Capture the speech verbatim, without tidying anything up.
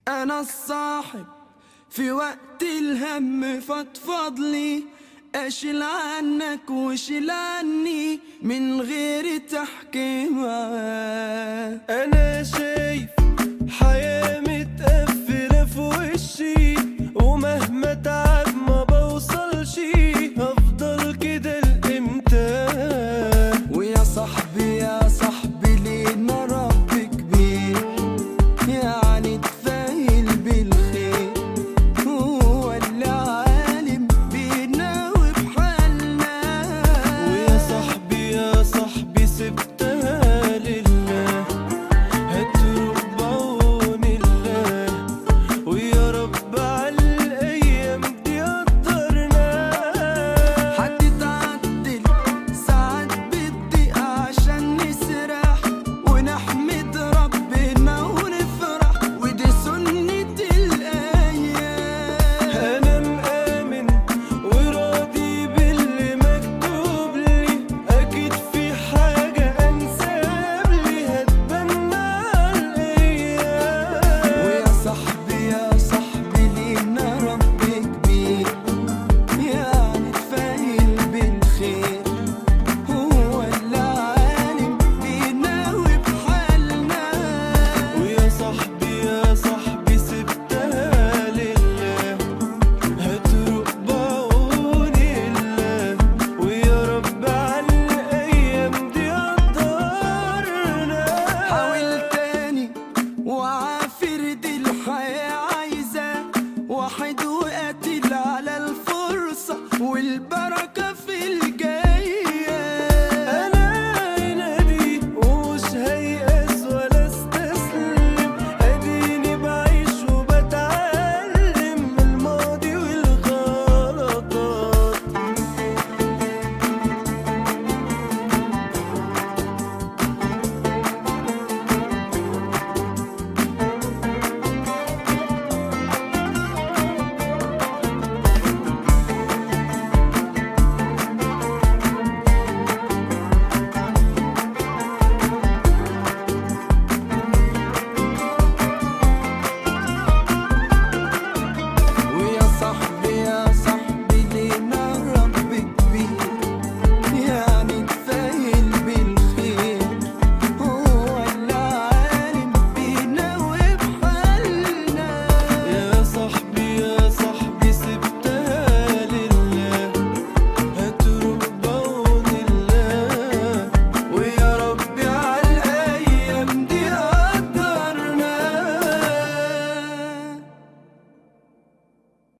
أنا الصاحب في وقت الهم فضفضلي، أشيل عنك وشيل عني من غير تحكيمة. أنا شايف حياة متقفلة في وشي، ومهما تعب ما بوصلش، هفضل كده لإمتى؟ ويا صاحبي يا صاحبي لينا رب كبير، يعني تفايل بالخير، هو اللي عالم بينا وبحالنا. ويا صاحبي يا صاحبي سبتها لله، هتروق بعون الله، ويا رب عالأيام دي قدرنا. هتتعدل ساعات بالضيق عشان نسرح ونحمد ربنا ونفرح، ودي سنة الأيام. أنا مآمن وراضي باللي مكتوب لي، أكيد في حاجة أنساب لي هتبنى عالأيام. ويا صاحبي يا صاحبي لينا رب كبير، يعني تفايل بالخير، هو اللي عالم بينا وبحالنا. ويا صاحبي يا صاحبي سبتها لله، هتروق بعون الله، ويا رب عالأيام دي قدرنا. حاول تاني وعافر دي الحياة،